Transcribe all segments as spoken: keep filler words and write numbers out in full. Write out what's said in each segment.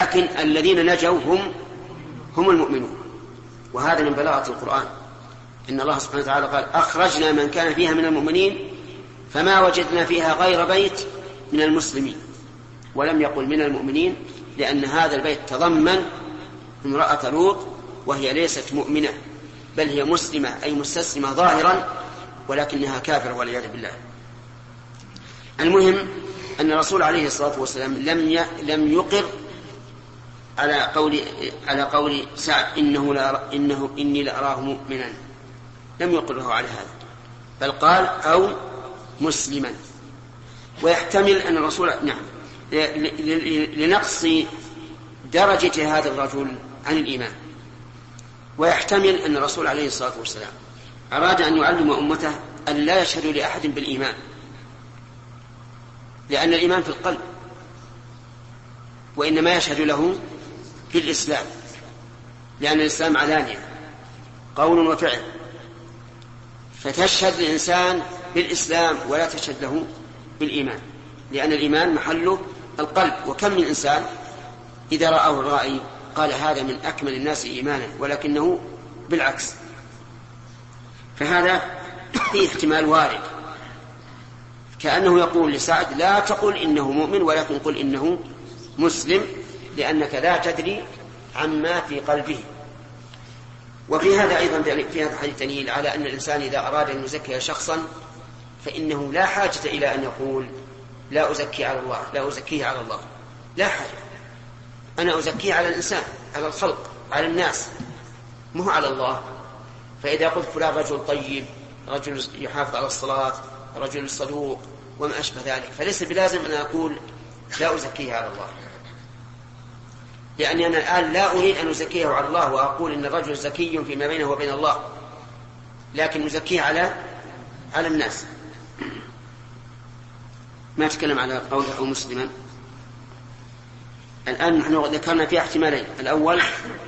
ولكن الذين نجوا هم هم المؤمنون. وهذا من بلاغة القرآن، إن الله سبحانه وتعالى قال أخرجنا من كان فيها من المؤمنين فما وجدنا فيها غير بيت من المسلمين، ولم يقل من المؤمنين، لأن هذا البيت تضمن امرأة لوط وهي ليست مؤمنة، بل هي مسلمة أي مستسلمة ظاهرا، ولكنها كافرة والعياذ بالله. المهم أن الرسول عليه الصلاة والسلام لم لم يقر على قول على قول سعد إنه لا إنه إني لأراه مؤمنا، لم يقره على هذا، بل قال أو مسلما. ويحتمل أن الرسول نعم لنقص درجة هذا الرجل عن الإيمان، ويحتمل أن الرسول عليه الصلاة والسلام أراد أن يعلم أمته أن لا يشهدوا لأحد بالإيمان، لأن الإيمان في القلب، وإنما يشهد له بالإسلام، لأن الإسلام علانية قول وفعل، فتشهد الإنسان بالإسلام ولا تشهد له بالإيمان، لأن الإيمان محله القلب. وكم من إنسان إذا رأه الرائي قال هذا من أكمل الناس إيمانا، ولكنه بالعكس. فهذا فيه احتمال وارد، كأنه يقول لسعد لا تقل إنه مؤمن ولكن قل إنه مسلم، لأنك لا تدري عما في قلبه. وفي هذا أيضا في هذا الحديث دليل على أن الإنسان إذا أراد أن يزكي شخصا فإنه لا حاجة إلى أن يقول لا أزكي على الله لا أزكيه على الله، لا حاجة، أنا أزكيه على الإنسان، على الخلق، على الناس، مو على الله. فإذا قلت فلان رجل طيب، رجل يحافظ على الصلاة، رجل صدوق وما أشبه ذلك، فليس بلازم أن أقول لا أزكيه على الله، لأني أنا الآن لا أريد أن أزكيه على الله وأقول إن الرجل زكي فيما بينه وبين الله، لكن أزكيه على على الناس. ما أتكلم على قوله أو مسلما. الآن نحن ذكرنا فيها احتمالين. الأول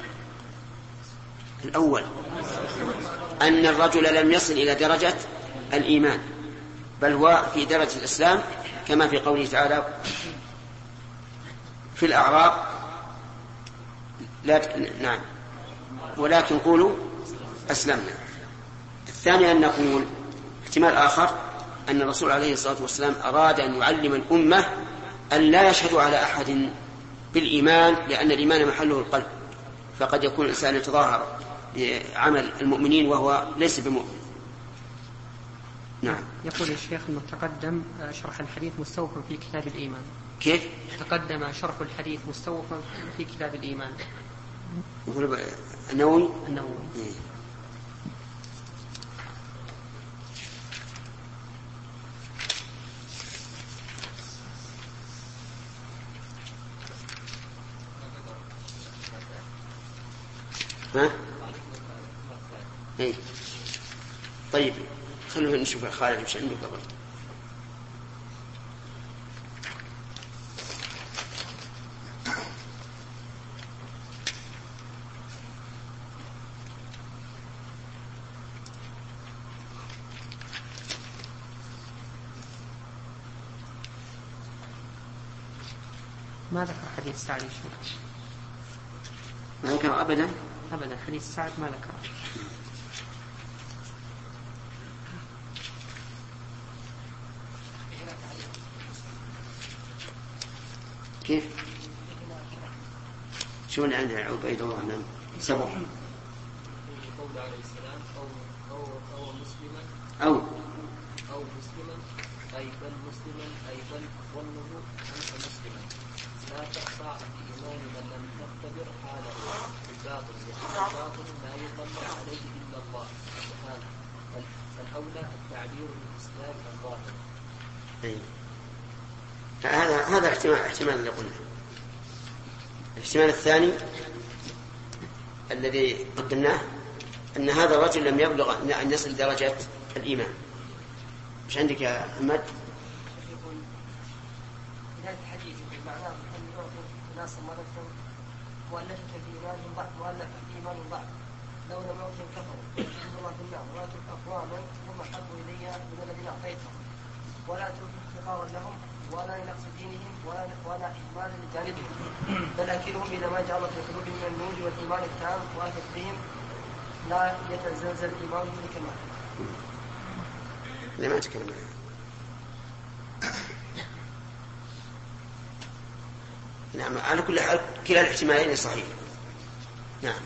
الأول أن الرجل لم يصل إلى درجة الإيمان، بل هو في درجة الإسلام، كما في قوله تعالى في الأعراب لا ت... نعم ولكن قولوا أسلمنا. الثاني أن نقول احتمال آخر أن الرسول عليه الصلاة والسلام أراد أن يعلم الأمة أن لا يشهدوا على أحد بالإيمان، لأن الإيمان محله القلب، فقد يكون الإنسان يتظاهر بعمل المؤمنين وهو ليس بمؤمن. نعم. يقول الشيخ أنه تقدم شرح الحديث مستوفى في كتاب الإيمان. كيف؟ تقدم شرح الحديث مستوفى في كتاب الإيمان. يقول النووي. النووي. إيه. ها؟ إيه. طيب خلونا نشوف خالد مش عنده قبل. ما ذكر حديث سعد الشيخ. ما ذكر أبدا أبدا حديث سعد ما ذكر. كيف؟ شو اللي عندنا عبيد الله من سبق؟ قول عليه السلام أو أو أو مسلما أو أو مسلما أي بل مسلما أي بل ظنه أنت مسلما لا تقطع بإيمان من لم تختبر حاله بالباطل، لأن الباطل لا يطلع عليه إلا الله سبحانه، فالأولى التعبير بالإسلام الظاهر. هذا هذا احتمال احتمال اللي قلنا. الاحتمال الثاني الذي قدمناه أن هذا الرجل لم يبلغ أن يصل درجة الإيمان. مش عندك يا محمد؟ هذا الحديث معناه أن يعطي الناس مرة مؤلفة في إيمانهم ضعف مؤلفة في إيمانهم ضعف لو لم يعطهم كفروا يجب الله في النار ويترك أقواما هم أحبوا إلي من الذين أعطيتهم ولا أترك احتقارا لهم ولا لنقص دينهم ولا ولا إكمال لجانبهم، بل أكلهم إذا ما جعل في قلوبهم من النور والإيمان التام واثق بهم لا يتزلزل إيمانهم بكمال. لما تكلم نعم، على كل حال كلا الاحتمالين صحيح. نعم.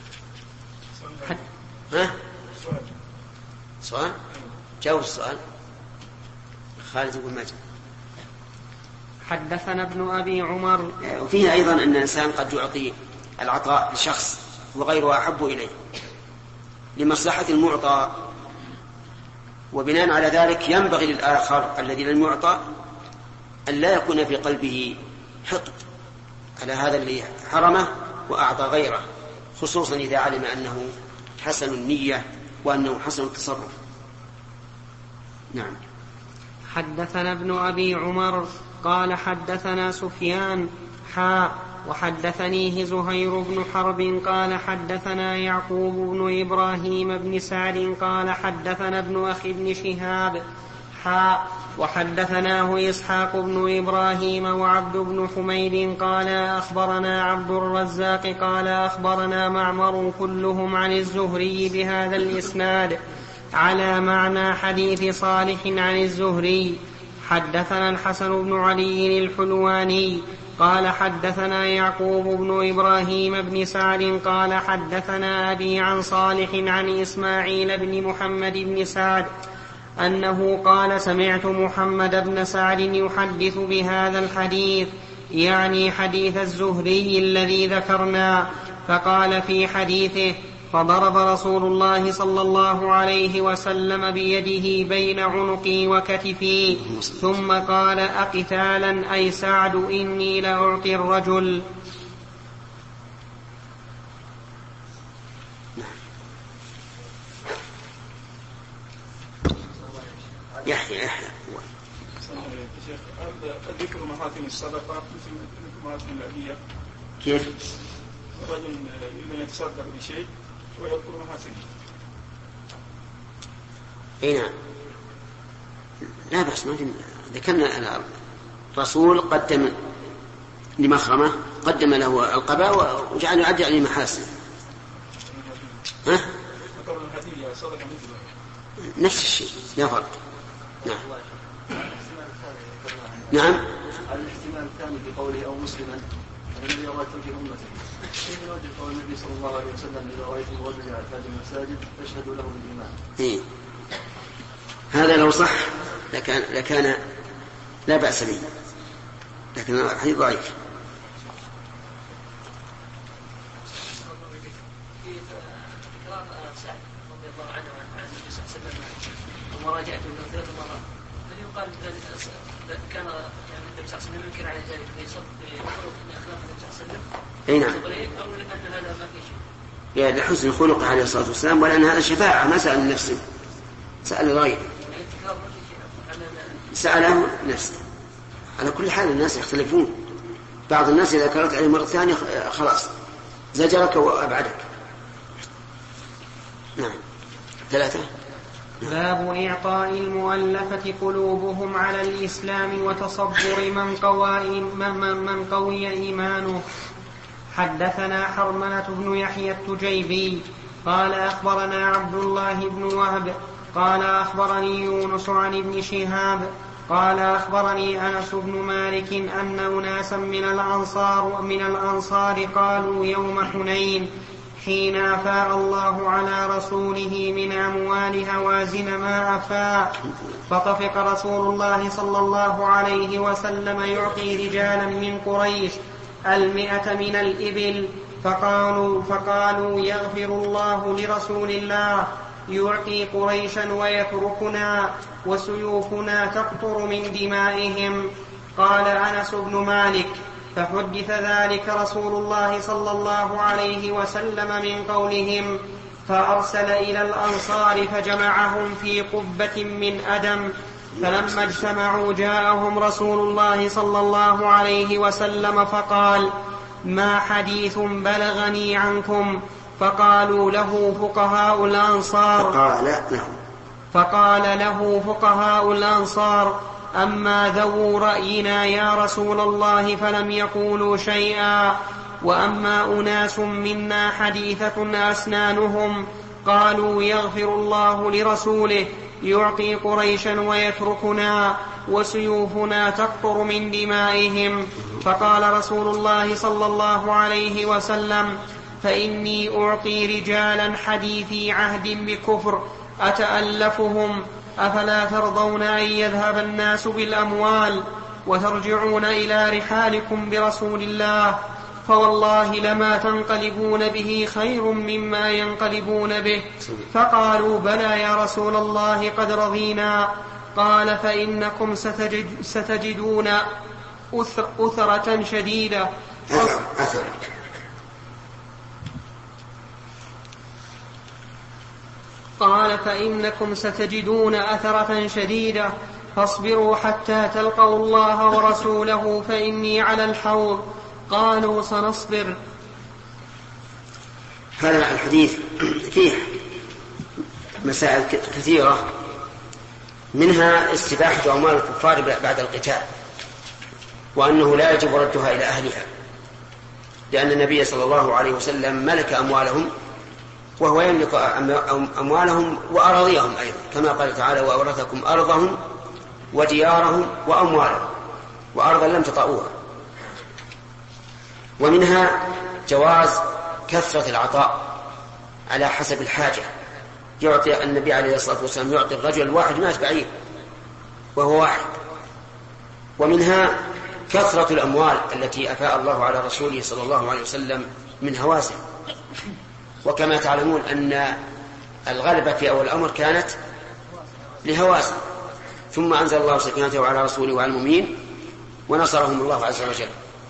ها؟ سؤال؟ جاوب السؤال. خالد يقول ما جاء. حدثنا ابن أبي عمر. وفيه أيضا أن الإنسان قد يعطي العطاء لشخص وغيره أحب إليه لمصلحة المعطى، وبناء على ذلك ينبغي للآخر الذي لم يعطى أن لا يكون في قلبه حقد على هذا الذي حرمه وأعطى غيره، خصوصا إذا علم أنه حسن النية وأنه حسن التصرف. نعم. حدثنا ابن أبي عمر قال حدثنا سفيان حاء وحدثنيه زهير بن حرب قال حدثنا يعقوب بن إبراهيم بن سعد قال حدثنا ابن أخي بن شهاب حاء وحدثناه إسحاق بن إبراهيم وعبد بن حميد قال أخبرنا عبد الرزاق قال أخبرنا معمر كلهم عن الزهري بهذا الإسناد على معنى حديث صالح عن الزهري. حدثنا الحسن بن علي الحلواني قال حدثنا يعقوب بن إبراهيم بن سعد قال حدثنا أبي عن صالح عن إسماعيل بن محمد بن سعد أنه قال سمعت محمد بن سعد يحدث بهذا الحديث، يعني حديث الزهري الذي ذكرنا، فقال في حديثه فضرب رسول الله صلى الله عليه وسلم بيده بين عنقي وكتفي ثم قال أقتالا أي سعد إني لأعطي الرجل. يحيى يحيى شيخ ذكر محاسن الصدقة مثل محاسن الهدية. كيف؟ الرجل يريد أن يتصدق بشيء ويذكر محاسنه. اي نعم، لا بأس. ما ذكرنا الرسول قدم لمخرمة قدم له القباء وجعل يعد عليه محاسن. ها؟ ذكر الهدية صدقة مثله. نفس الشيء لا فرق. نعم. نعم. الاحتمال الثاني بقوله أو مسلما الذي رأيت في أمته، كيف نوجد قول النبي صلى الله عليه وسلم إذا رأيتم الرجل يعتاد المساجد فاشهدوا له بالإيمان. إيه؟ هذا لو صح لكان لكان لا بأس به، لكن الحديث ضعيف. وراجعته من ثلاث مرات، هل يقال كان يعني النبي صلى الله عليه وسلم ينكر على ذلك ويصدق بخلق من اخلاق النبي صلى الله عليه وسلم؟ اي نعم. او لان هذا ما في شيء؟ يا لحسن خلقه عليه الصلاه والسلام، ولان هذا شفاعه، ما سال نفسه، سال غيره. ساله نفسه. على كل حال الناس يختلفون، بعض الناس اذا كررت عليه مره ثانيه خلاص زجرك وابعدك. نعم. ثلاثه. باب إعطاء المؤلفة قلوبهم على الإسلام وتصبر من قوي, من قوي إيمانه. حدثنا حرملة بن يحيى التجيبي قال أخبرنا عبد الله بن وهب قال أخبرني يونس عن ابن شهاب قال أخبرني أنس بن مالك أن أناسا من الأنصار, من الأنصار قالوا يوم حنين حين أفاء الله على رسوله من أموال هوازن ما أفاء، فطفق رسول الله صلى الله عليه وسلم يعطي رجالا من قريش المئة من الإبل، فقالوا, فقالوا يغفر الله لرسول الله يعطي قريشا ويتركنا وسيوفنا تقطر من دمائهم. قال أنس بن مالك فحدث ذلك رسول الله صلى الله عليه وسلم من قولهم، فأرسل إلى الأنصار فجمعهم في قبة من أدم، فلما اجتمعوا جاءهم رسول الله صلى الله عليه وسلم فقال ما حديث بلغني عنكم؟ فقالوا له فقهاء الأنصار فقال له, فقال له فقهاء الأنصار أما ذو رأينا يا رسول الله فلم يقولوا شيئا، وأما أناس منا حديثة أسنانهم قالوا يغفر الله لرسوله يعطي قريشا ويتركنا وسيوفنا تقطر من دمائهم. فقال رسول الله صلى الله عليه وسلم: فإني أعطي رجالا حديثي عهد بكفر أتألفهم، أفلا ترضون أن يذهب الناس بالأموال وترجعون إلى رحالكم برسول الله؟ فوالله لما تنقلبون به خير مما ينقلبون به. فقالوا: بلى يا رسول الله قد رضينا. قال: فإنكم ستجد ستجدون أثرة شديدة. قال: فإنكم ستجدون أثرة شديدة، فاصبروا حتى تلقوا الله ورسوله فإني على الحوض. قالوا: سنصبر. هذا الحديث فيه مسائل كثيرة، منها استباحة أموال الكفار بعد القتال، وأنه لا يجب ردها إلى أهلها، لأن النبي صلى الله عليه وسلم ملك أموالهم وهو يملك أموالهم وأراضيهم أيضا، كما قال تعالى: وأورثكم أرضهم وديارهم وأموالهم، وأرضا لم تطئوها. ومنها جواز كثرة العطاء على حسب الحاجة. يعطي النبي عليه الصلاة والسلام يعطي الرجل الواحد مائة بعير وهو واحد. ومنها كثرة الأموال التي أفاء الله على رسوله صلى الله عليه وسلم من هوازن. وكما تعلمون أن الغلبة في أول الأمر كانت لهوازن، ثم أنزل الله سكينته على رسوله وعلى المؤمنين ونصرهم الله عز وجل.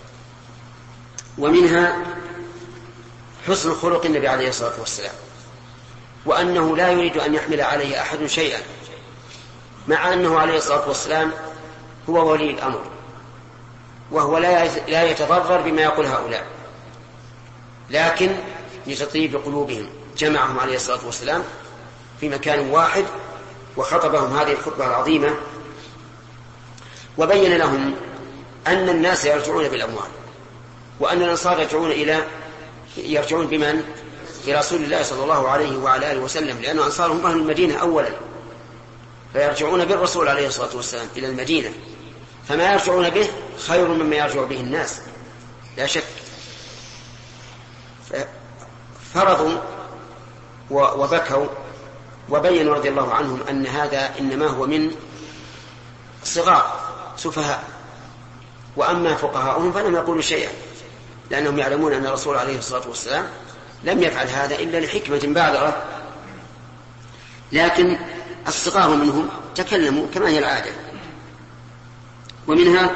ومنها حسن خلق النبي عليه الصلاة والسلام، وأنه لا يريد أن يحمل عليه أحد شيئا، مع أنه عليه الصلاة والسلام هو ولي الأمر، وهو لا يتضرر بما يقول هؤلاء، لكن لتطيب قلوبهم جمعهم عليه الصلاة والسلام في مكان واحد وخطبهم هذه الخطبة العظيمة، وبين لهم أن الناس يرجعون بالأموال، وأن الأنصار يرجعون إلى يرجعون بمن؟ برسول الله صلى الله عليه وعلى آله وسلم، لأن الأنصار هم أهل المدينة أولا، فيرجعون بالرسول عليه الصلاة والسلام إلى المدينة، فما يرجعون به خير مما يرجع به الناس لا شك. فرضوا وبكوا وبينوا رضي الله عنهم أن هذا إنما هو من صغار سفهاء، وأما فقهاؤهم فلم يقولوا شيئا، لأنهم يعلمون أن الرسول عليه الصلاة والسلام لم يفعل هذا إلا لحكمة بالغة، لكن الصغار منهم تكلموا كما هي العادة. ومنها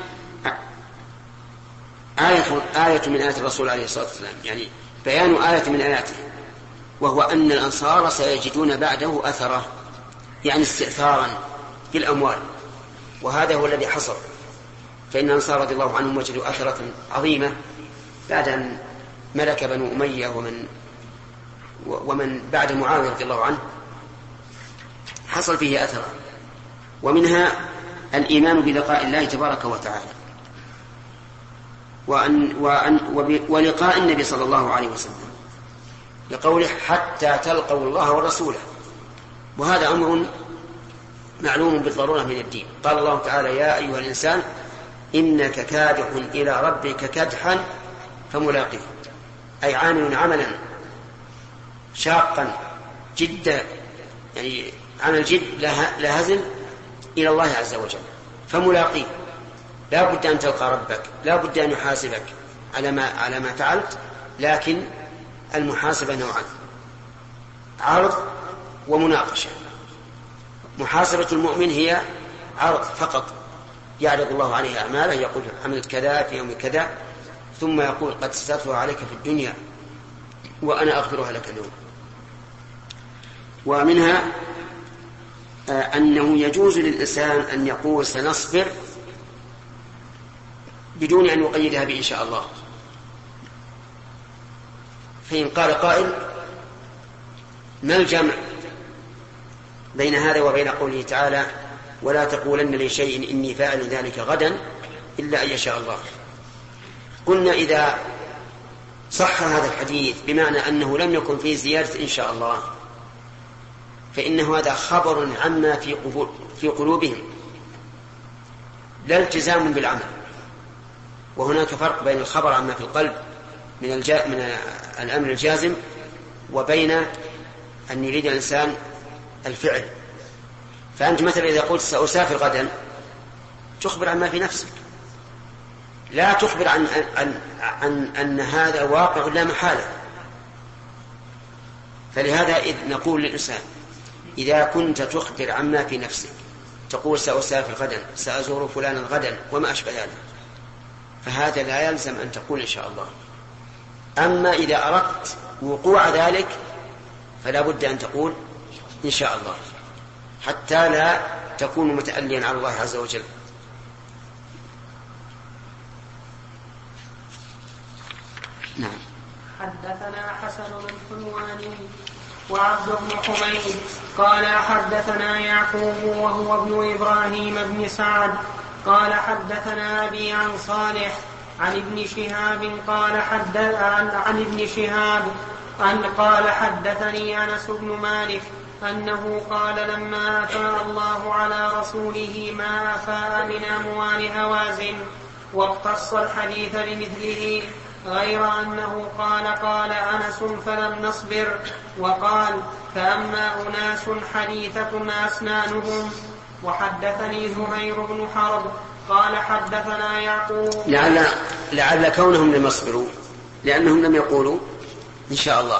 آية, آية من آيات الرسول عليه الصلاة والسلام، يعني بيان آية من آياته، وهو أن الأنصار سيجدون بعده أثرة، يعني استئثارا في الأموال، وهذا هو الذي حصل. فإن الأنصار رضي الله عنهم وجدوا أثرة عظيمة بعد أن ملك بنو أمية ومن, ومن بعد معاوية رضي الله عنه حصل فيه أثرة. ومنها الإيمان بلقاء الله تبارك وتعالى، وأن وأن ولقاء النبي صلى الله عليه وسلم، لقوله: حتى تلقوا الله ورسوله، وهذا أمر معلوم بالضرورة من الدين. قال الله تعالى: يا أيها الإنسان إنك كادح إلى ربك كدحا فملاقيه، أي عامل عملا شاقا جدا، يعني عمل جد لا هزل إلى الله عز وجل، فملاقيه. لا بد أن تلقى ربك، لا بد أن يحاسبك على ما, على ما فعلت، لكن المحاسبة نوعان: عرض ومناقشة. محاسبة المؤمن هي عرض فقط، يعرض الله عليه أعماله، يقول: عملت كذا في يوم كذا، ثم يقول: قد سترها عليك في الدنيا وأنا أغفرها لك اليوم. ومنها أنه يجوز للإنسان أن يقول سنصبر بدون أن يقيدها بإن شاء الله. فإن قال قائل: ما الجمع بين هذا وبين قوله تعالى: ولا تقولن لشيء إني فاعل ذلك غدا إلا أن يشاء الله. قلنا إذا صح هذا الحديث بمعنى أنه لم يكن فيه زيادة إن شاء الله فإنه هذا خبر عما في قلوبهم لا التزام بالعمل. وهناك فرق بين الخبر عما في القلب من, الجا... من الأمر الجازم وبين أن يريد الإنسان الفعل. فأنت مثلا إذا قلت سأسافر غدا تخبر عما في نفسك، لا تخبر عن, عن, عن أن هذا واقع لا محالة. فلهذا إذ نقول للإنسان إذا كنت تخبر عما في نفسك تقول سأسافر غدا، سأزور فلانا غدا وما أشبه ذلك، فهذا لا يلزم أن تقول إن شاء الله. أما إذا أردت وقوع ذلك فلا بد أن تقول إن شاء الله حتى لا تكون متأليا على الله عز وجل. نعم. حدثنا حسن الحلواني وعبد بن حميد قال حدثنا يعقوب وهو ابن إبراهيم بن سعد قال حدثنا أبي عن صالح عن ابن شهاب قال حدث عن, عن ابن شهاب أن قال حدثني أنس بن مالك أنه قال لما أفاء الله على رسوله ما أفاء من أموال هوازن واقتص الحديث بمثله غير أنه قال قال أنس فلم نصبر وقال فأما أناس حديثة أسنانهم. وحدثني زهير بن حرب قال حدثنا يعقوب لعل, لعل كونهم لم يصبروا لأنهم لم يقولوا إن شاء الله،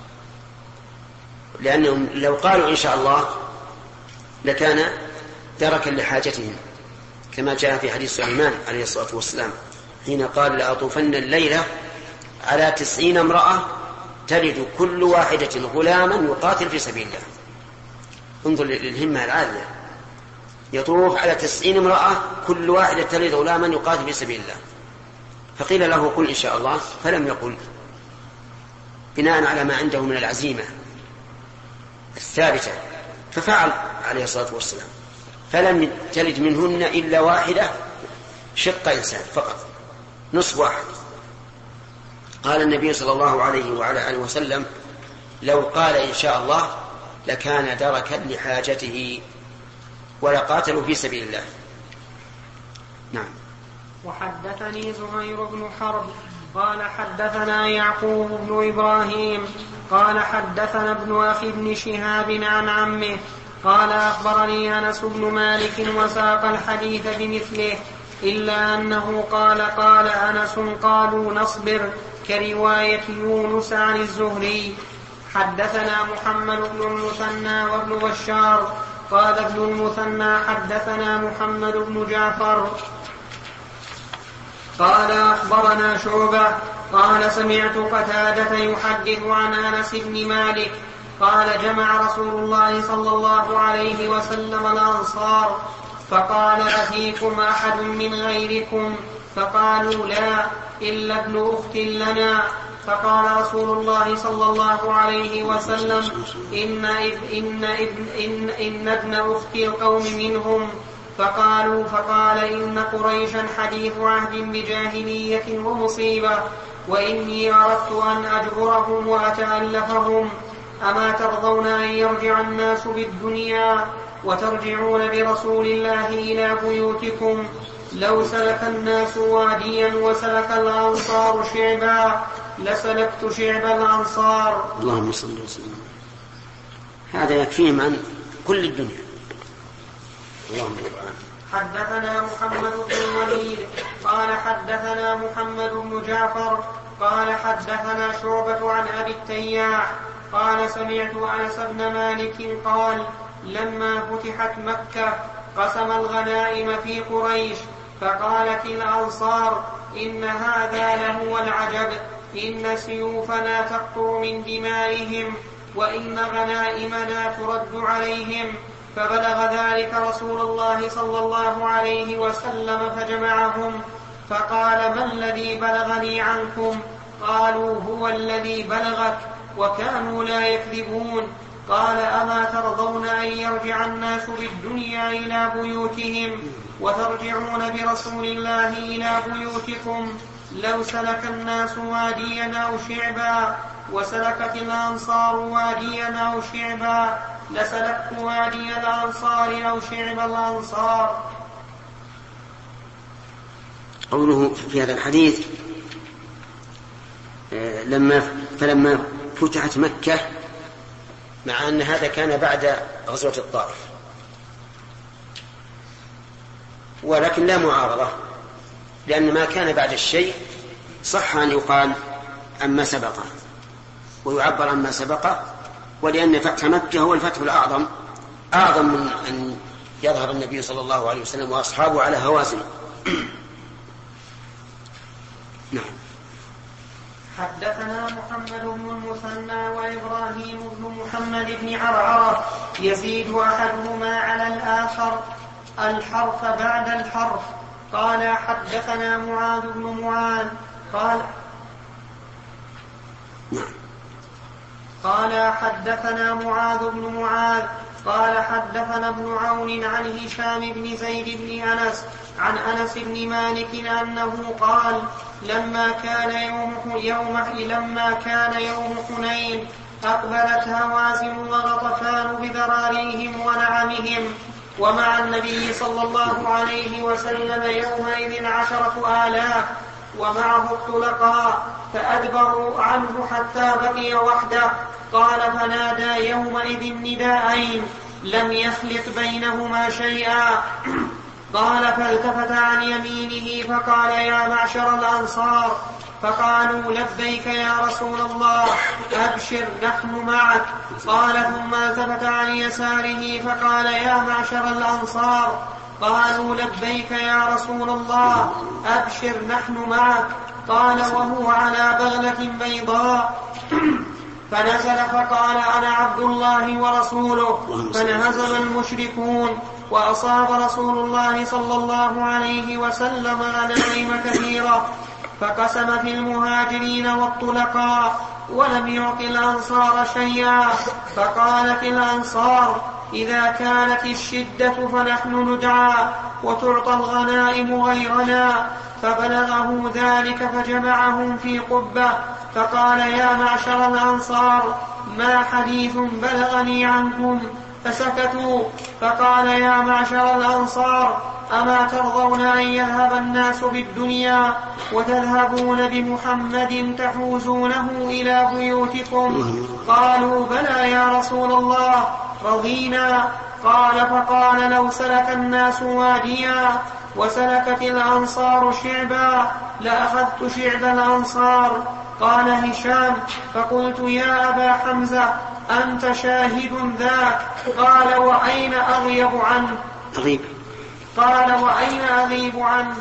لأنهم لو قالوا إن شاء الله لكان دركا لحاجتهم كما جاء في حديث سليمان عليه الصلاة والسلام حين قال لأطوفن الليلة على تسعين امرأة تلد كل واحدة غلاما يقاتل في سبيل الله. انظر للهمة العالية، يطوف على تسعين امرأة كل واحدة تلد غلاما يقاتل في سبيل الله، فقيل له قل إن شاء الله فلم يقل بناء على ما عنده من العزيمة الثابتة، ففعل عليه الصلاة والسلام فلم تلد منهن إلا واحدة شق إنسان فقط نصف واحد. قال النبي صلى الله عليه وعلى آله وسلم لو قال إن شاء الله لكان دركا لحاجته ولقاتلوا في سبيل الله. نعم. وحدثني زهير بن حرب قال حدثنا يعقوب بن إبراهيم قال حدثنا ابن أخي بن شهاب عن عمه قال أخبرني أنس بن مالك وساق الحديث بمثله إلا أنه قال قال أنس قالوا نصبر كرواية يونس عن الزهري. حدثنا محمد بن المثنى وابن بشار قال ابن المثنى حدثنا محمد بن جعفر قال أخبرنا شعبة قال سمعت قتادة يحدث عن أنس بن مالك قال جمع رسول الله صلى الله عليه وسلم الأنصار فقال أفيكم أحد من غيركم فقالوا لا إلا ابن أخت لنا فقال رسول الله صلى الله عليه وسلم إن, إن, إن, إن, إن ابن أخت القوم منهم فقالوا فقال إن قريشا حديث عهد بجاهلية ومصيبة وإني أردت أن أجبرهم وأتألفهم أما ترضون أن يرجع الناس بالدنيا وترجعون برسول الله إلى بيوتكم لو سلك الناس واديا وسلك الأنصار شعبا لسلكت شعب الأنصار. اللهم صل وسلم. هذا يكفيهم عن كل الدنيا. اللهم حدثنا محمد بن الوليد قال حدثنا محمد بن جعفر قال حدثنا شعبة عن أبي التياح قال سمعت أنس بن مالك قال لما فتحت مكة قسم الغنائم في قريش فقالت الأنصار إن هذا لهو العجب إن سيوفنا تقطر من دمائهم وإن غنائمنا ترد عليهم فبلغ ذلك رسول الله صلى الله عليه وسلم فجمعهم فقال ما الذي بلغني عنكم قالوا هو الذي بلغك وكانوا لا يكذبون قال أما ترضون أن يرجع الناس بالدنيا إلى بيوتهم وترجعون برسول الله إلى بيوتكم؟ لو سلك الناس واديا أو شعبا وسلكت الأنصار واديا أو شعبا لسلكت وادي الأنصار أو شعب الأنصار. قوله في هذا الحديث لما فلما فتحت مكة، مع أن هذا كان بعد غزوة الطائف، ولكن لا معارضة، لأن ما كان بعد الشيء صح أن يقال عما سبقه ويعبر عما سبقه، ولأن فتح مكة هو الفتح الأعظم، أعظم من أن يظهر النبي صلى الله عليه وسلم وأصحابه على هوازن. نعم. حدثنا محمد بن المثنى وإبراهيم بن محمد بن عرعرة يزيد أحدهما على الآخر الحرف بعد الحرف. قال حدثنا معاذ بن معاذ قال قال حدثنا معاذ بن معاذ قال حدثنا ابن عون عن هشام بن زيد بن أنس عن أنس بن مالك أنه قال لما كان يوم, يوم لما كان يوم حنين أقبلت هوازن وغطفان بذراريهم ونعمهم، ومع النبي صلى الله عليه وسلم يومئذ عشرة آلاف ومعه الطلقاء، فأدبروا عنه حتى بقي وحده. قال فنادى يومئذ نداءين لم يخلط بينهما شيئا. قال فالتفت عن يمينه فقال يا معشر الأنصار، فقالوا لبيك يا رسول الله أبشر نحن معك. قال ثم التفت عن يساره فقال يا معشر الأنصار، قالوا لبيك يا رسول الله أبشر نحن معك. قال وهو على بغلة بيضاء فنزل فقال أنا عبد الله ورسوله، فانهزم المشركون وأصاب رسول الله صلى الله عليه وسلم غنائم كثيرة، فقسم في المهاجرين والطلقاء ولم يعط الأنصار شيئا. فقالت الأنصار إذا كانت الشدة فنحن ندعى وتعطى الغنائم غيرنا. فبلغه ذلك فجمعهم في قبة فقال يا معشر الأنصار ما حديث بلغني عنكم؟ فسكتوا. فقال يا معشر الأنصار أما ترضون أن يذهب الناس بالدنيا وتذهبون بمحمد تحوزونه إلى بيوتكم؟ قالوا بلى يا رسول الله رضينا. قال فقال لو سلك الناس واديا وسلكت الأنصار شعبا لأخذت شعب الأنصار. قال هشام فقلت يا أبا حمزة أنت شاهد ذاك؟ قال وأين أغيب عنه؟ أغيب قال وأين أغيب عنه؟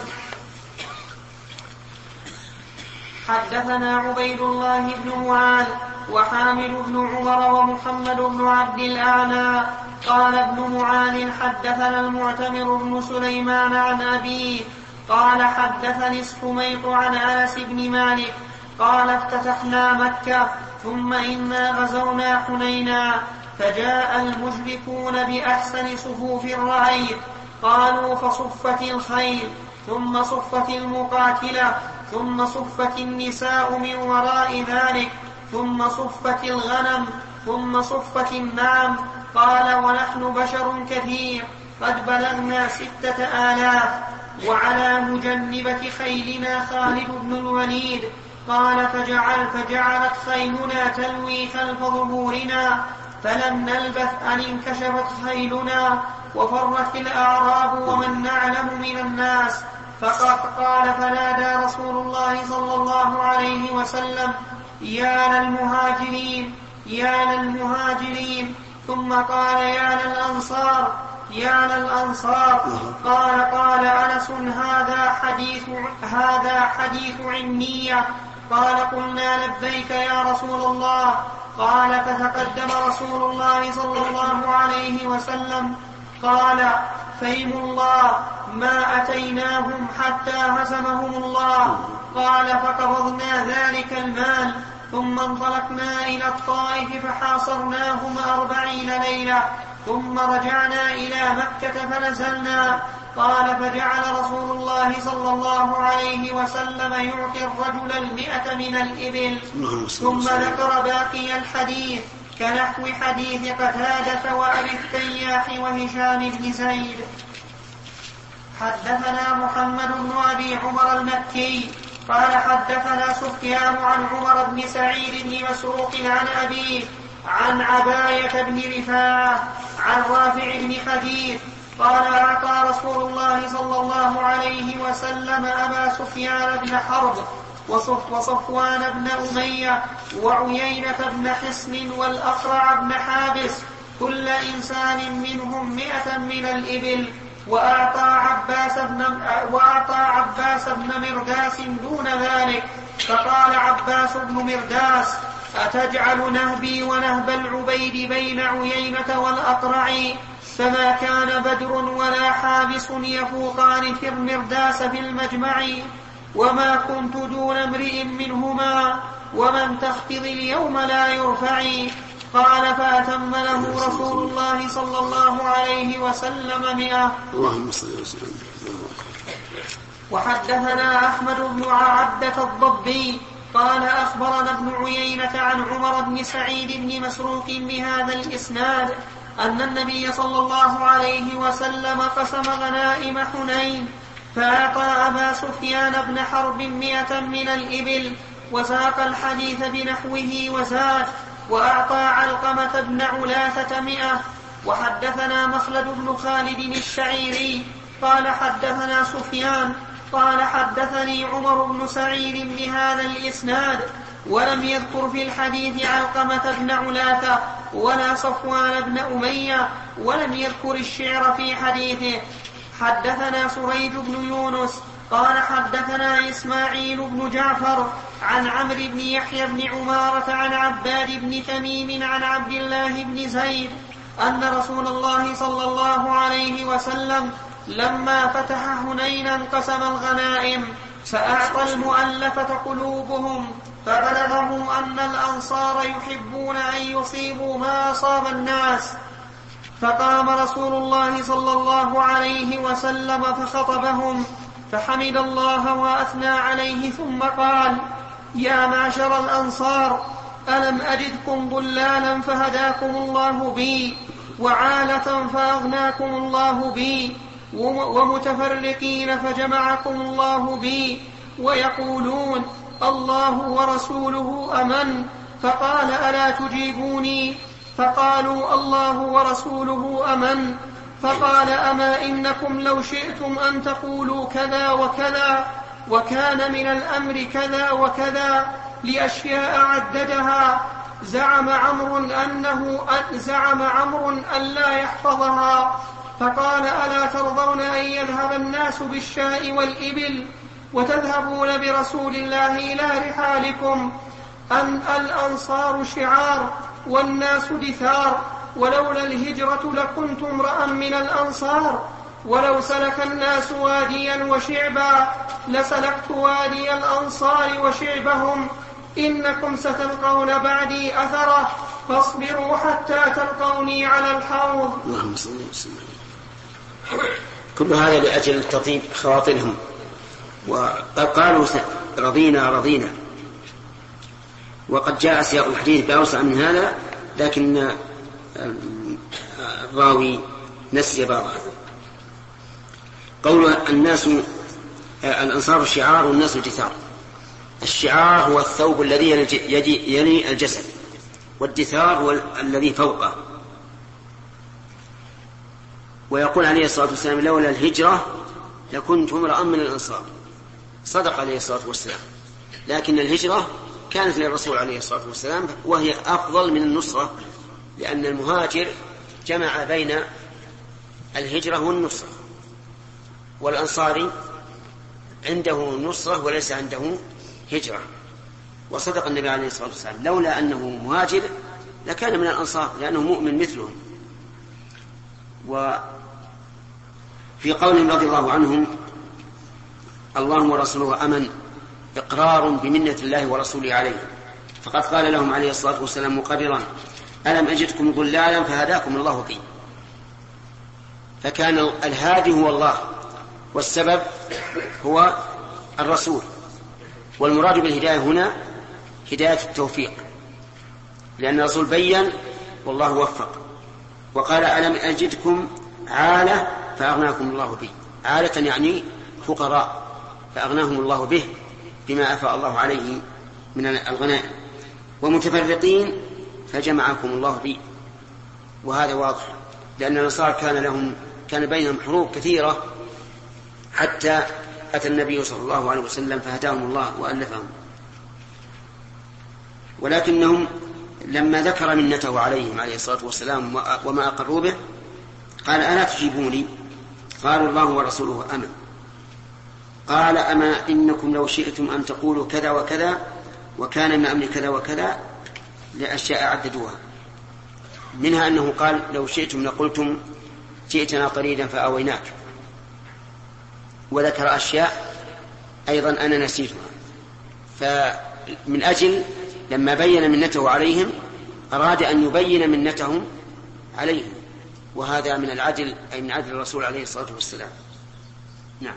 حدثنا عبيد الله بن معاذ وحامد بن عمر ومحمد بن عبد الأعلى قال ابن معاذ حدثنا المعتمر بن سليمان عن أبيه قال حدثني السميط عن أنس بن مالك قال افتتحنا مكة ثم إنا غزونا حنينا فجاء المشركون بأحسن صفوف الرأيت. قالوا فصفت الخيل ثم صفت المقاتلة ثم صفت النساء من وراء ذلك ثم صفت الغنم ثم صفت النعم. قال ونحن بشر كثير قد بلغنا ستة آلاف وعلى مجنبة خيلنا خالد بن الوليد. قال فجعل فجعلت خيلنا تلوي خلف ظهورنا فلم نلبث أن انكشفت خيلنا وفرت الأعراب ومن نعلم من الناس. فقال فنادى رسول الله صلى الله عليه وسلم يا للمهاجرين يا للمهاجرين ثم قال يا للأنصار يا للأنصار. قال قال أنس هذا حديث هذا حديث عنية. قال قلنا لبيك يا رسول الله. قال فتقدم رسول الله صلى الله عليه وسلم قال فيم الله ما أتيناهم حتى هزمهم الله. قال فقبضنا ذلك المال ثم انطلقنا إلى الطائف فحاصرناهم أربعين ليلة ثم رجعنا إلى مكة فنزلنا. قال فجعل رسول الله صلى الله عليه وسلم يعطي الرجل المئة من الإبل ثم ذكر باقي الحديث كنحو حديث قتادة وأبي التياح وهشام بن زيد. حدثنا محمد بن أبي عمر المكي قال حدثنا سفيان عن عمر بن سعيد بن مسروق عن أبيه عن عباية بن رفاعة عن رافع بن خديج قال أعطى رسول الله صلى الله عليه وسلم أبا سفيان بن حرب وصف وصفوان بن أمية وعيينة بن حصن والأقرع بن حابس كل إنسان منهم مئة من الإبل وأعطى عباس بن, وأعطى عباس بن مرداس دون ذلك. فقال عباس بن مرداس أتجعل نهبي ونهب العبيد بين عيينة والأقرع؟ فما كان بدر ولا حابس يفوقان في المرداس في المجمع وما كنت دون امرئ منهما ومن تخفض اليوم لا يرفعي. قال فأتم له رسول الله صلى الله عليه وسلم مئة. اللهم صل وسلم. وحدثنا أحمد بن عبدة الضبي قال أخبرنا ابن عيينة عن عمر بن سعيد بن مسروق بهذا الإسناد أن النبي صلى الله عليه وسلم قسم غنائم حنين فأعطى أبا سفيان بن حرب مئة من الإبل وساق الحديث بنحوه وزاد وأعطى علقمة بن علاثة مئة. وحدثنا مخلد بن خالد الشعيري قال حدثنا سفيان قال حدثني عمر بن سعيد بهذا الإسناد ولم يذكر في الحديث علقمة بن علاثة ولا صفوان بن أمية ولم يذكر الشعر في حديثه. حدثنا سريج بن يونس قال حدثنا إسماعيل بن جعفر عن عمرو بن يحيى بن عمارة عن عباد بن تميم عن عبد الله بن زيد أن رسول الله صلى الله عليه وسلم لما فتح هنينا قسم الغنائم فأعطى المؤلفة قلوبهم فبلغهم أن الأنصار يحبون أن يصيبوا ما أصاب الناس. فقام رسول الله صلى الله عليه وسلم فخطبهم فحمد الله وأثنى عليه ثم قال يا معشر الأنصار ألم أجدكم ضلالا فهداكم الله بي وعالة فأغناكم الله بي ومتفرقين فجمعكم الله بي ويقولون الله ورسوله أمن فقال ألا تجيبوني فقالوا الله ورسوله أمن فقال أما إنكم لو شئتم أن تقولوا كذا وكذا وكان من الأمر كذا وكذا لأشياء عددها زعم عمرو أنه زعم عمرو أن لا يحفظها فقال ألا ترضون أن يذهب الناس بالشاء والإبل وتذهبون برسول الله إلى رحالكم أن الأنصار شعار والناس دثار ولولا الهجرة لكنت امرأ من الأنصار ولو سلك الناس واديا وشعبا لسلكت وادي الأنصار وشعبهم إنكم ستلقون بعدي أثره فاصبروا حتى تلقوني على الحوض. اللهم صل وسلم. كل هذا لأجل تطيب خواطرهم وقالوا رضينا رضينا. وقد جاء سياق الحديث بأوسع من هذا لكن الراوي نسي بعضها. قول الناس الأنصار الشعار والناس الدثار. الشعار هو الثوب الذي يلي الجسد والدثار هو الذي فوقه. ويقول عليه الصلاة والسلام لولا الهجرة لكنت امرأ من الأنصار. صدق عليه الصلاة والسلام لكن الهجرة كانت للرسول عليه الصلاة والسلام وهي أفضل من النصرة لأن المهاجر جمع بين الهجرة والنصرة والأنصاري عنده نصرة وليس عنده هجرة. وصدق النبي عليه الصلاة والسلام لولا أنه مهاجر لكان من الأنصار لأنه مؤمن مثلهم. وفي قول رضي الله عنهم الله ورسوله أمن إقرار بمنة الله ورسوله عليه فقد قال لهم عليه الصلاة والسلام مقررا: ألم أجدكم ضلالا فهداكم الله بي. فكان الهادي هو الله، والسبب هو الرسول. والمراد بالهداية هنا هداية التوفيق، لأن الرسول بين والله وفق. وقال: ألم أجدكم عالة فأغناكم الله به. عالة يعني فقراء، فأغناهم الله به بما أفاء الله عليه من الغنائم. ومتفرقين فجمعكم الله به. وهذا واضح، لأن النصارى كان لهم كان بينهم حروب كثيرة حتى أتى النبي صلى الله عليه وسلم فهداهم الله وألفهم. ولكنهم لما ذكر منته عليهم عليه الصلاة والسلام وما أقروا به قال: ألا تجيبوني؟ قالوا: الله ورسوله أمن. قال: أما إنكم لو شئتم أن تقولوا كذا وكذا وكان من أمر كذا وكذا لأشياء عددوها، منها أنه قال: لو شئتم لقلتم جئتنا طريدا فأويناك. وذكر أشياء أيضا أنا نسيتها. فمن أجل لما بين منته عليهم أراد أن يبين منتهم عليهم، وهذا من العدل، أي من عدل الرسول عليه الصلاة والسلام. نعم.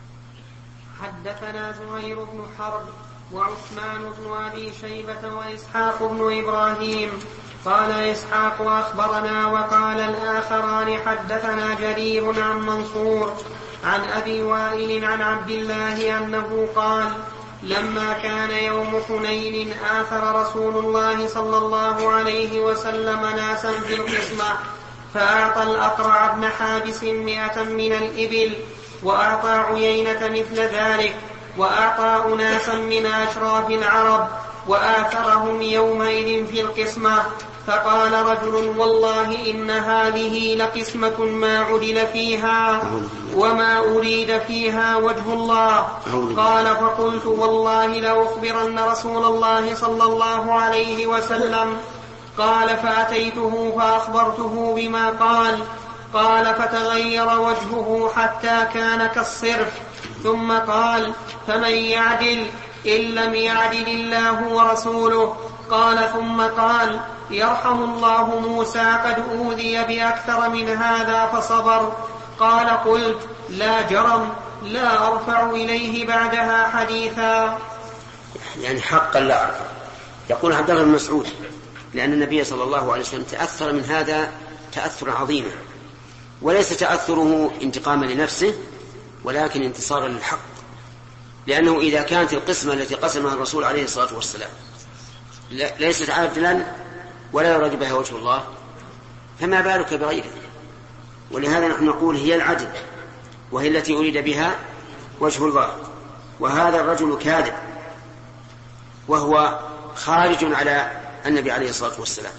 حدثنا زهير بن حرب وعثمان بن أبي شيبة وإسحاق بن إبراهيم. قال إسحاق: أخبرنا. وقال الآخران: حدثنا جرير عن منصور عن أبي وائل عن عبد الله أنه قال: لما كان يوم حنين آثر رسول الله صلى الله عليه وسلم ناسا في القسمة، فأعطى الأقرع بن حابس مئة من الإبل، وأعطى عيينة مثل ذلك، وأعطى أناسا من أشراف العرب، وآثرهم يومئذ في القسمة. فقال رجل: والله إن هذه لقسمة ما عدل فيها وما أريد فيها وجه الله. قال: فقلت: والله لأخبرن رسول الله صلى الله عليه وسلم. قال: فأتيته فأخبرته بما قال. قال: فتغير وجهه حتى كان كالصرف، ثم قال: فمن يعدل إن لم يعدل الله ورسوله؟ قال: ثم قال: يرحم الله موسى قد أوذي بأكثر من هذا فصبر. قال: قلت: لا جرم، لا أرفع إليه بعدها حديثا. يعني حقا لا أرفع. يقول عبد الله بن مسعود: لأن النبي صلى الله عليه وسلم تأثر من هذا تأثر عظيما، وليس تأثره انتقاما لنفسه ولكن انتصارا للحق، لأنه إذا كانت القسمة التي قسمها الرسول عليه الصلاة والسلام ليست عادلا ولا يراد بها وجه الله، فما بالك بغيره؟ ولهذا نحن نقول هي العدل، وهي التي أريد بها وجه الله. وهذا الرجل كاذب وهو خارج على النبي عليه الصلاة والسلام.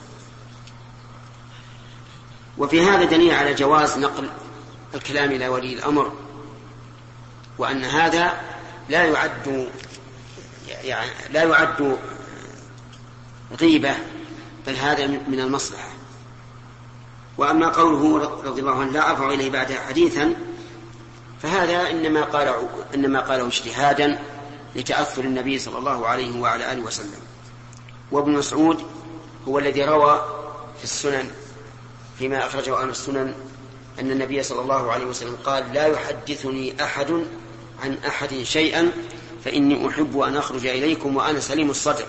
وفي هذا دليل على جواز نقل الكلام إلى ولي الأمر، وأن هذا لا يعد يعني لا يعد غيبة، بل هذا من المصلحة. وأما قوله رضي الله عنه: لا أرفع إليه بعدها حديثا، فهذا إنما قاله إنما قاله اجتهادا لتأثر النبي صلى الله عليه وعلى آله وسلم. وابن مسعود هو الذي روى في السنن فيما أخرجه أهل السنن أن النبي صلى الله عليه وسلم قال: لا يحدثني أحد عن أحد شيئا فإني أحب أن أخرج إليكم وأنا سليم الصدر.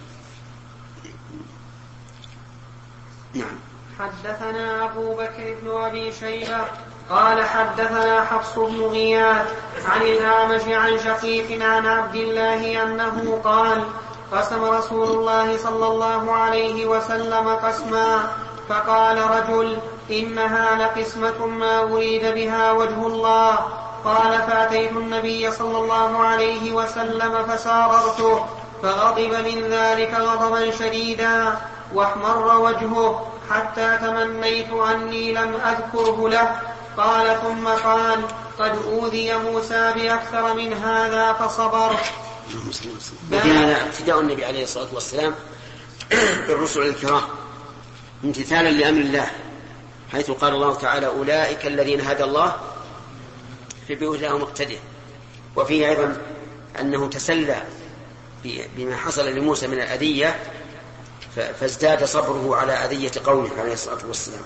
نعم. حدثنا أبو بكر بن أبي شيبة قال: حدثنا حفص بن غياث عن الأعمش عن شقيق عن عبد الله أنه قال: قسم رسول الله صلى الله عليه وسلم قسما، فقال رجل: إنها لقسمة ما أريد بها وجه الله. قال: فأتيت النبي صلى الله عليه وسلم فساررته، فغضب من ذلك غضبا شديدا واحمر وجهه حتى تمنيت أني لم أذكره له. قال: ثم قال: قد أوذي موسى بأكثر من هذا فصبر. وفي هذا ابتداء النبي عليه الصلاة والسلام بالرسل الكرام امتثالا لأمر الله، حيث قال الله تعالى: أولئك الذين هدى الله فبهداهم اقتدع. وفيه أيضا أنه تسلى بما حصل لموسى من الأذية فازداد صبره على أذية قومه عليه الصلاة والسلام.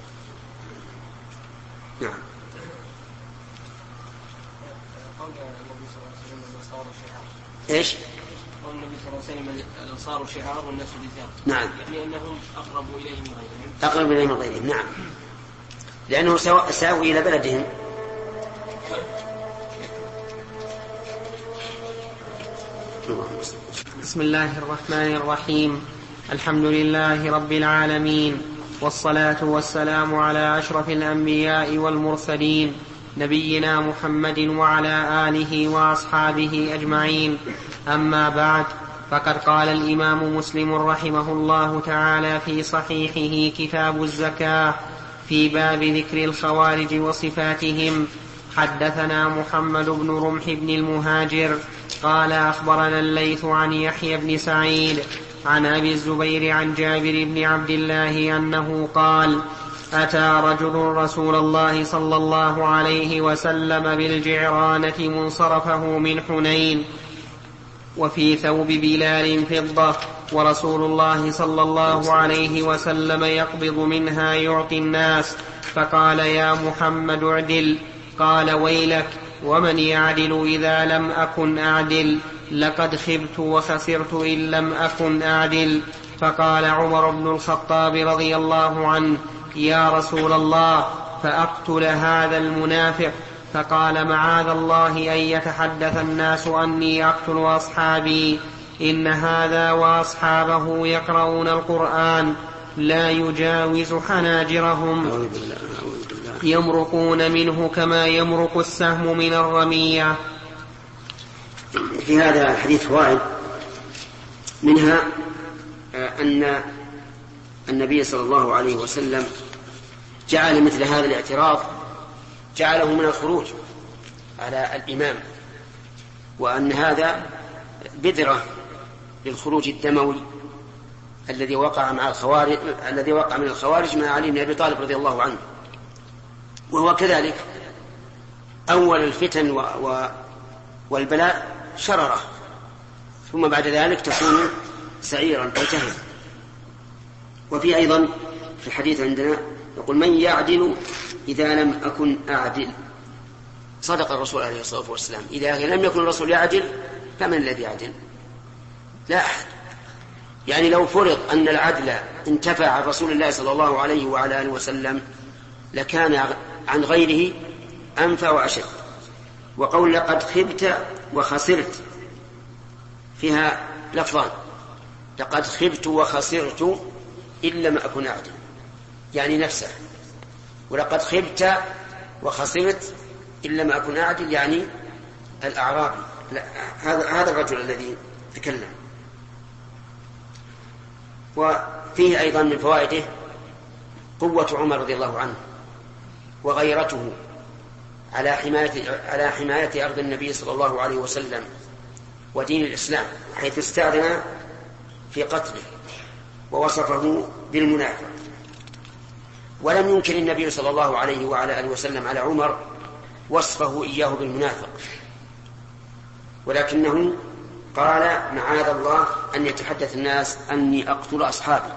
نعم. ايش؟ قول النبي صلى الله عليه وسلم الأنصار شعار والناس رجال. نعم. يعني أنهم أقرب إليه من غيرهم. أقرب إليه من غيرهم، نعم. لأنه ساووا إلى بلدهم. بسم الله الرحمن الرحيم. الحمد لله رب العالمين، والصلاة والسلام على أشرف الأنبياء والمرسلين نبينا محمد وعلى آله وأصحابه أجمعين. أما بعد، فقد قال الإمام مسلم رحمه الله تعالى في صحيحه كتاب الزكاة في باب ذكر الخوارج وصفاتهم: حدثنا محمد بن رمح بن المهاجر قال أخبرنا الليث عن يحيى بن سعيد عن أبي الزبير عن جابر بن عبد الله أنه قال: أتى رجل رسول الله صلى الله عليه وسلم بالجعرانة منصرفه من حنين، وفي ثوب بلال فضة، ورسول الله صلى الله عليه وسلم يقبض منها يعطي الناس، فقال: يا محمد اعدل. قال: ويلك، ومن يعدل إذا لم أكن أعدل؟ لقد خبت وخسرت إن لم أكن أعدل. فقال عمر بن الخطاب رضي الله عنه: يا رسول الله، فأقتل هذا المنافق؟ فقال: معاذ الله أن يتحدث الناس أني أقتل أصحابي، إن هذا وأصحابه يقرؤون القرآن لا يجاوز حناجرهم يمرقون منه كما يمرق السهم من الرمية. في هذا الحديث فوائد، منها أن النبي صلى الله عليه وسلم جعل مثل هذا الاعتراض جعله من الخروج على الإمام، وأن هذا بذرة للخروج الدموي الذي وقع مع الخوارج الذي وقع من الخوارج مع علي بن أبي طالب رضي الله عنه. وهو كذلك أول الفتن و... و... والبلاء شرره، ثم بعد ذلك تكون سعيرا وجهلا. وفي أيضا في الحديث عندنا يقول: من يعدل إذا لم أكن أعدل؟ صدق الرسول عليه الصلاة والسلام، إذا لم يكن الرسول يعدل فمن الذي يعدل؟ لا أحد. يعني لو فرض أن العدل انتفع عن رسول الله صلى الله عليه وعلى آله وسلم لكان عن غيره أنفع وأشد. وقول لقد خبت وخسرت فيها لفظان: لقد خبت وخسرت إن لم أكن أعدل، يعني نفسه، ولقد خبت وخسرت إن لم أكن أعدل يعني الأعرابي، هذا هذا الرجل الذي تكلم. وفيه أيضا من فوائده قوة عمر رضي الله عنه وغيرته على حماية على حماية أرض النبي صلى الله عليه وسلم ودين الإسلام، حيث استأذن في قتله ووصفه بالمنافق. ولم ينكر النبي صلى الله عليه وعلى آله وسلم على عمر وصفه إياه بالمنافق، ولكنه قال: معاذ الله أن يتحدث الناس أني أقتل أصحابي.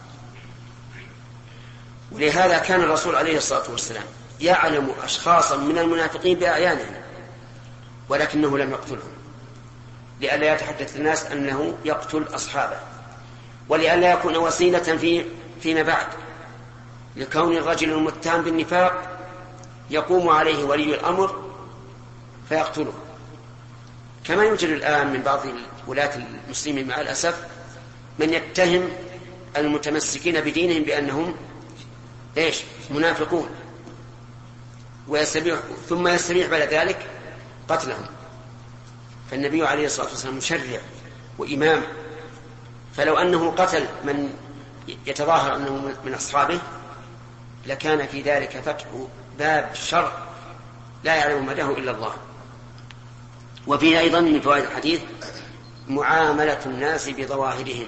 ولهذا كان الرسول عليه الصلاة والسلام يعلم أشخاصا من المنافقين بأعيانهم ولكنه لم يقتلهم، لئلا يتحدث الناس أنه يقتل أصحابه، ولئلا يكون وسيلة في فيما بعد لكون الرجل المتهم بالنفاق يقوم عليه ولي الأمر فيقتله، كما يوجد الآن من بعض ولاة المسلمين مع الأسف من يتهم المتمسكين بدينهم بأنهم إيش؟ منافقون، ويستبيح ثم يستبيح بعد ذلك قتلهم. فالنبي عليه الصلاة والسلام مشرع وإمام، فلو أنه قتل من يتظاهر أنه من أصحابه لكان في ذلك فتح باب شر لا يعلم مداه إلا الله. وفيه أيضا من فوائد الحديث معاملة الناس بظواهرهم،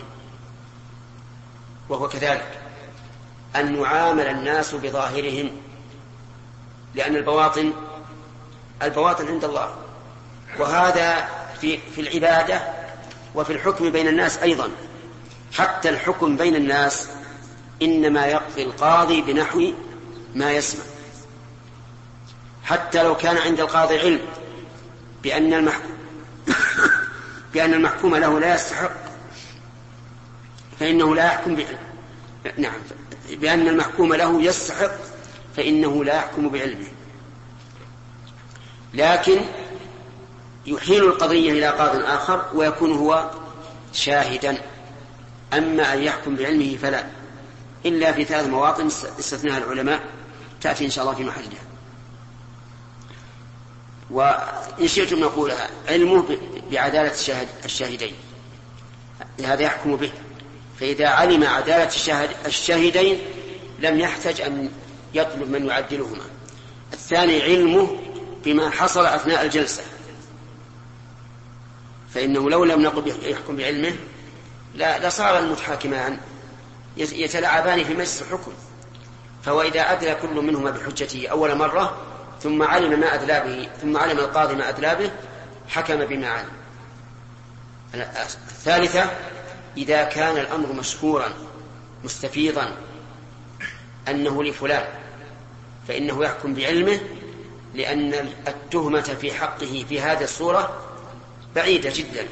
وهو كذلك أن يعامل الناس بظاهرهم، لأن البواطن البواطن عند الله، وهذا في في العبادة وفي الحكم بين الناس أيضا، حتى الحكم بين الناس إنما يقضي القاضي بنحو ما يسمع، حتى لو كان عند القاضي علم بأن المحكوم بأن المحكوم له لا يستحق فإنه لا يحكم بعلم. نعم، بأن المحكوم له يستحق فإنه لا يحكم بعلمه، لكن يحيل القضية إلى قاض آخر ويكون هو شاهدا. أما أن يحكم بعلمه فلا، إلا في ثلاث مواطن استثناها العلماء تأتي إن شاء الله في محلها. وإن شئتم نقول علمه بعدالة الشاهدين، هذا يحكم به، فإذا علم عدالة الشاهدين لم يحتج أن يطلب من يعدلهما. الثاني علمه بما حصل أثناء الجلسة، فإنه لو لم نقل يحكم بعلمه لا لصار المتحاكمان يتلاعبان في مجلس الحكم. فهو إذا أدلى كل منهما بحجته أول مرة ثم علم ما أدلى به ثم علم القاضي ما أدلى به حكم بما علم. الثالثة إذا كان الأمر مشهورا مستفيضا أنه لفلان فإنه يحكم بعلمه، لأن التهمة في حقه في هذه الصورة بعيدة جدا.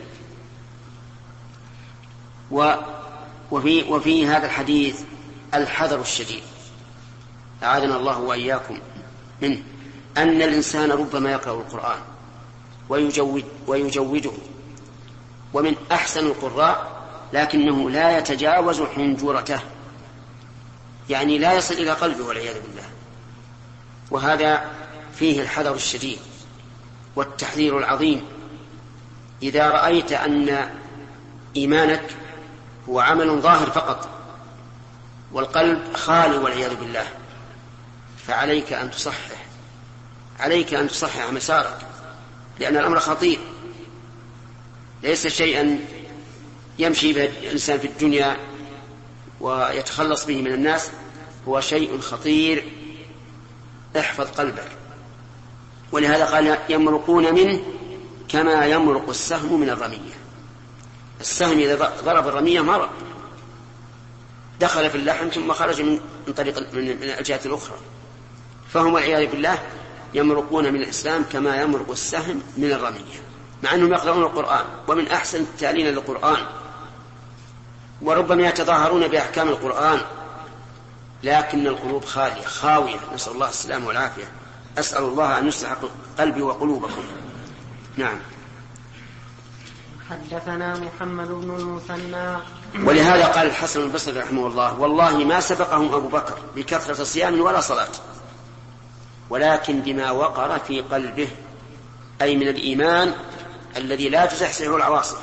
وفي, وفي هذا الحديث الحذر الشديد أعاذنا الله وإياكم منه، أن الإنسان ربما يقرأ القرآن ويجود ويجوده ومن أحسن القراء، لكنه لا يتجاوز حنجرته، يعني لا يصل إلى قلبه والعياذ بالله. وهذا فيه الحذر الشديد والتحذير العظيم. إذا رأيت أن إيمانك هو عمل ظاهر فقط والقلب خالي والعياذ بالله، فعليك أن تصحح عليك أن تصحح مسارك، لأن الأمر خطير، ليس شيئا يمشي به الإنسان في الدنيا ويتخلص به من الناس، هو شيء خطير. احفظ قلبك. ولهذا قال يمرقون منه كما يمرق السهم من الرمية. السهم إذا ضرب الرمية مرق، دخل في اللحم ثم خرج من طريق من الجهة الأخرى. فهم والعياذ بالله يمرقون من الإسلام كما يمرق السهم من الرمية، مع أنهم يقرؤون القرآن ومن أحسن التالين للقرآن، وربما يتظاهرون بأحكام القرآن، لكن القلوب خالية خاوية، نسأل الله السلامة والعافية. أسأل الله أن يصلح قلبي وقلوبكم. نعم. حدثنا محمد بن المثنى. ولهذا قال الحسن البصري رحمه الله: والله ما سبقهم أبو بكر بكثرة صيام ولا صلاة، ولكن بما وقر في قلبه، أي من الإيمان الذي لا تزحزحه العواصف.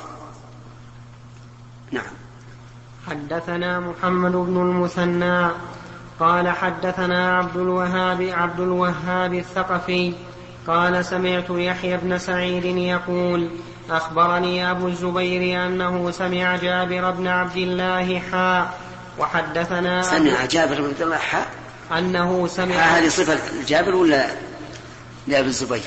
نعم. حدثنا محمد بن المثنى قال حدثنا عبد الوهاب عبد الوهاب الثقفي قال سمعت يحيى بن سعيد يقول أخبرني أبو الزبير أنه سمع جابر بن عبد الله حاء وحدثنا سمع جابر بن عبد الله حاء أنه سمع. هذه صفة جابر ولا لأبي الزبير؟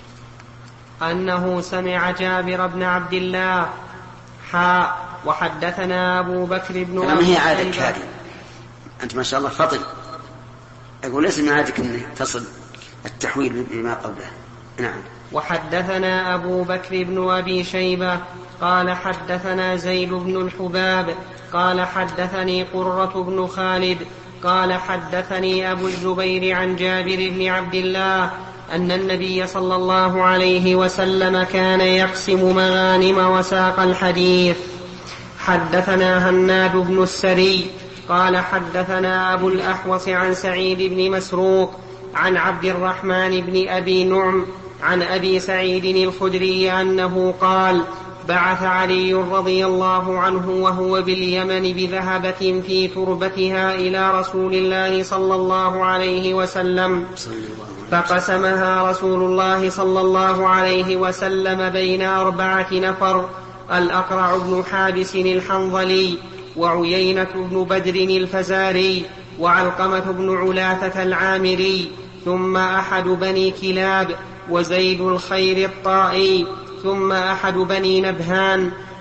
أنه سمع جابر بن عبد الله حاء وحدثنا أبو بكر بن أبي هي عادك هذه، أنت ما شاء الله فطن. أقول ليس من عادك أن تصل التحويل بما قبله. نعم. وحدثنا أبو بكر بن أبي شيبة قال حدثنا زيد بن الحباب قال حدثني قرة بن خالد قال حدثني أبو الزبير عن جابر بن عبد الله أن النبي صلى الله عليه وسلم كان يقسم مغانم وساق الحديث. حدثنا هناد بن السري قال حدثنا أبو الأحوص عن سعيد بن مسروق عن عبد الرحمن بن أبي نعم عن أبي سعيد الخدري أنه قال بعث علي رضي الله عنه وهو باليمن بذهبة في تربتها إلى رسول الله صلى الله عليه وسلم، فقسمها رسول الله صلى الله عليه وسلم بين أربعة نفر: الأقرع بن حابس الحنظلي، وعيينة بن بدر الفزاري، وعلقمة بن علاثة العامري، ثم أحد بني كلاب، وزيد الخير الطائي، ثم أحد بني نبهان.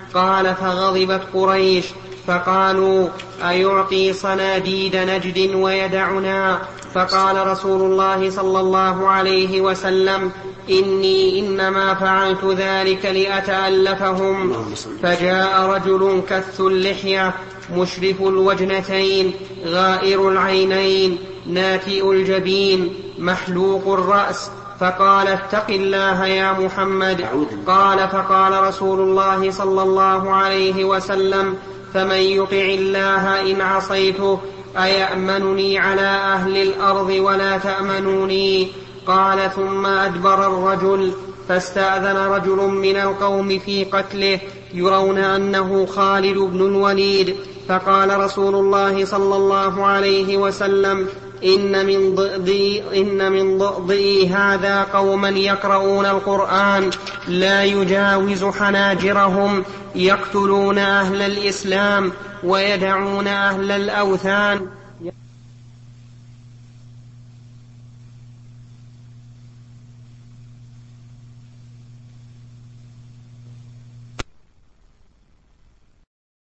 قال فغضبت قريش فقالوا أيعطي صناديد نجد ويدعنا؟ فقال رسول الله صلى الله عليه وسلم إني إنما فعلت ذلك لأتألفهم. فجاء رجل كث اللحية مشرف الوجنتين غائر العينين ناتئ الجبين محلوق الرأس فقال اتق الله يا محمد. قال فقال رسول الله صلى الله عليه وسلم فمن يطع الله إن عصيته أيأمنني على أهل الأرض ولا تأمنوني؟ قال ثم أدبر الرجل فاستأذن رجل من القوم في قتله يرون أنه خالد بن الوليد. فقال رسول الله صلى الله عليه وسلم إن من ضئضي, إن من ضئضي هذا قوما يقرؤون القرآن لا يجاوز حناجرهم يقتلون أهل الإسلام ويدعون أهل الأوثان